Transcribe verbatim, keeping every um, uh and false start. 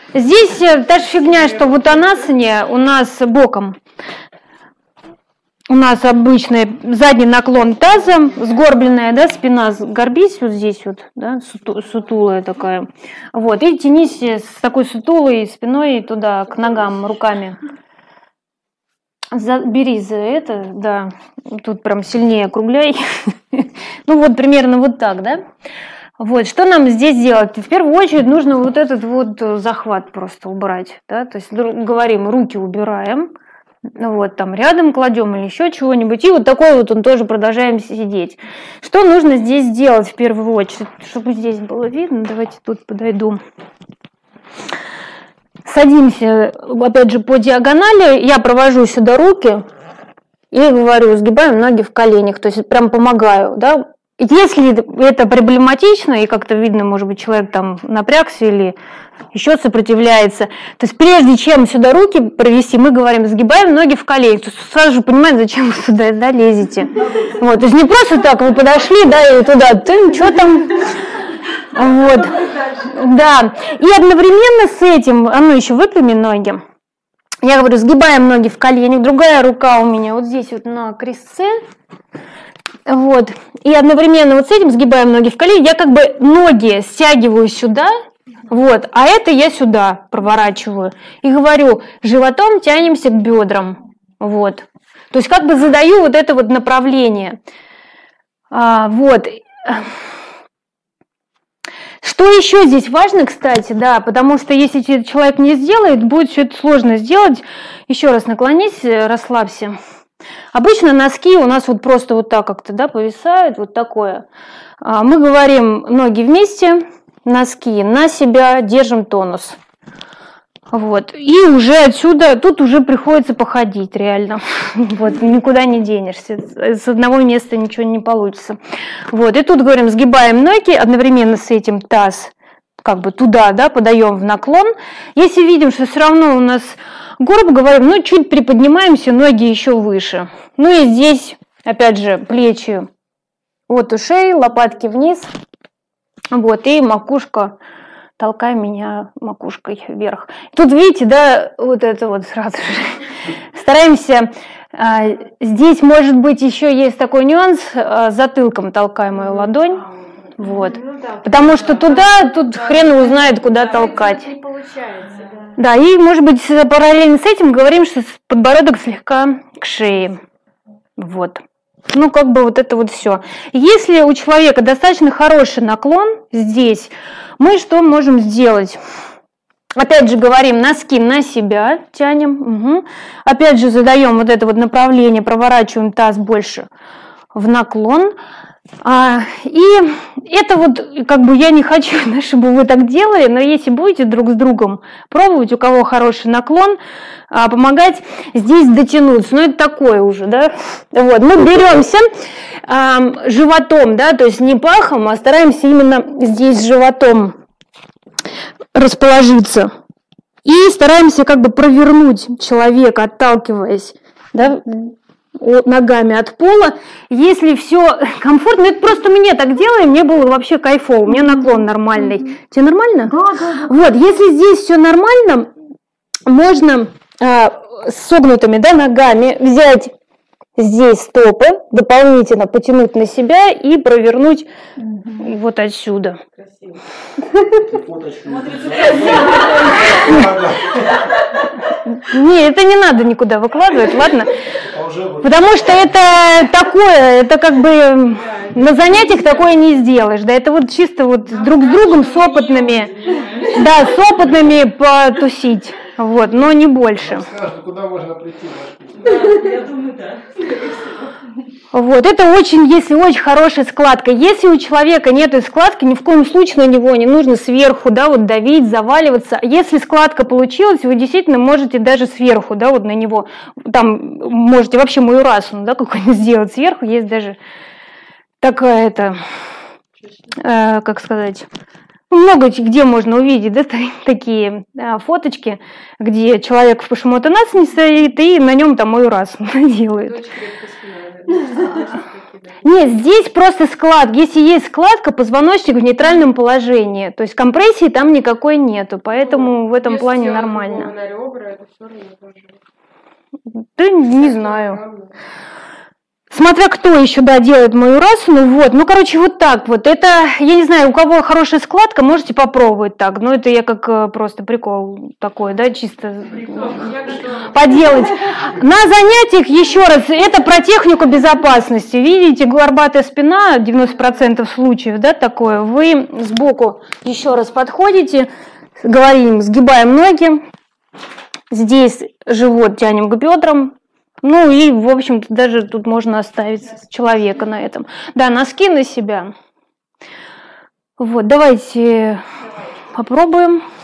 Здесь та же фигня, что в утанасане у нас боком. У нас обычный задний наклон таза, сгорбленная, да, спина горбись вот здесь вот, да, сутулая такая. Вот, и тянись с такой сутулой спиной туда, к ногам, руками. За, бери за это, да, тут прям сильнее округляй. Ну вот примерно вот так, да. Вот, что нам здесь делать? В первую очередь нужно вот этот вот захват просто убрать, да, то есть говорим, руки убираем. Вот, там рядом кладем или еще чего-нибудь. И вот такой вот он тоже продолжаем сидеть. Что нужно здесь сделать в первую очередь? Чтобы здесь было видно, давайте тут подойду. Садимся, опять же, по диагонали. Я провожу сюда руки и говорю, сгибаем ноги в коленях. То есть прям помогаю, да. Если это проблематично, и как-то видно, может быть, человек там напрягся или еще сопротивляется, то есть прежде чем сюда руки провести, мы говорим, сгибаем ноги в коленях. То есть сразу же понимаем, зачем вы сюда, да, лезете. Вот, то есть не просто так вы подошли, да, и туда, ты что там... Вот, да. И одновременно с этим, а ну еще выпрями ноги. Я говорю, сгибаем ноги в коленях, другая рука у меня вот здесь вот на крестце. Вот, и одновременно вот с этим сгибаем ноги в колени, я как бы ноги стягиваю сюда, вот, а это я сюда проворачиваю. И говорю, животом тянемся к бедрам, вот. То есть как бы задаю вот это вот направление. А, вот. Что еще здесь важно, кстати, да, потому что если человек не сделает, будет все это сложно сделать. Еще раз наклонись, расслабься. Обычно носки у нас вот просто вот так как-то, да, повисают, вот такое. Мы говорим ноги вместе, носки на себя, держим тонус. Вот. И уже отсюда, тут уже приходится походить реально. Вот, никуда не денешься. С одного места ничего не получится. Вот. И тут говорим, сгибаем ноги, одновременно с этим таз как бы туда, да, подаем в наклон. Если видим, что все равно у нас горб, говорим, ну, чуть приподнимаемся, ноги еще выше. Ну и здесь, опять же, плечи от ушей, лопатки вниз. Вот, и макушка, толкай меня макушкой вверх. Тут, видите, да, вот это вот сразу же. Стараемся, а, здесь, может быть, еще есть такой нюанс, а, затылком толкай мою ладонь. Вот. Ну, да, потому что туда, тут да, хрен узнает, куда да, толкать. Не получается, да. Да, и, может быть, параллельно с этим говорим, что подбородок слегка к шее. Вот. Ну, как бы вот это вот все. Если у человека достаточно хороший наклон здесь, мы что можем сделать? Опять же говорим, носки на себя тянем. Угу. Опять же задаем вот это вот направление, проворачиваем таз больше в наклон. А, и это вот, как бы я не хочу, чтобы вы так делали, но если будете друг с другом пробовать, у кого хороший наклон, а, помогать здесь дотянуться. Ну, это такое уже, да. Вот, мы беремся а, животом, да, то есть не пахом, а стараемся именно здесь животом расположиться. И стараемся как бы провернуть человека, отталкиваясь, да, ногами от пола. Если все комфортно, это просто мне так делаем, мне было вообще кайфово, у меня наклон нормальный. Тебе нормально? Да, да, да. Вот, если здесь все нормально, можно а, с согнутыми, да, ногами взять здесь стопы, дополнительно потянуть на себя и провернуть угу. вот отсюда. Красиво. Не, это не надо никуда выкладывать, ладно? Потому что это такое, это как бы на занятиях такое не сделаешь, да, это вот чисто вот друг с другом, с опытными, да, с опытными потусить, вот, но не больше. Куда можно прийти? Я думаю, да. Вот, это очень, если очень хорошая складка. Если у человека нет складки, ни в коем случае на него не нужно сверху, да, вот давить, заваливаться. Если складка получилась, вы действительно можете даже сверху, да, вот на него, там, можете вообще маюрасану, да, какой-нибудь сделать сверху. Есть даже такая, это, э, как сказать... Много где можно увидеть, да, такие а, фоточки, где человек в пашимотанасане стоит и на нем там маюрасану делает. Нет, здесь просто склад. Если есть складка, позвоночник в нейтральном положении. То есть компрессии там никакой нету, поэтому ну, в этом плане нормально. На ребра, это все равно тоже... Да не знаю. Смотря кто еще, да, делает мою расу, ну вот, ну, короче, вот так вот. Это, я не знаю, у кого хорошая складка, можете попробовать так. Ну, это я как просто прикол такой, да, чисто поделать. На занятиях, еще раз, это про технику безопасности. Видите, горбатая спина, девяносто процентов случаев, да, такое. Вы сбоку еще раз подходите, говорим, сгибаем ноги. Здесь живот тянем к бедрам. Ну и, в общем-то, даже тут можно оставить человека на этом. Да, носки на себя. Вот, давайте попробуем.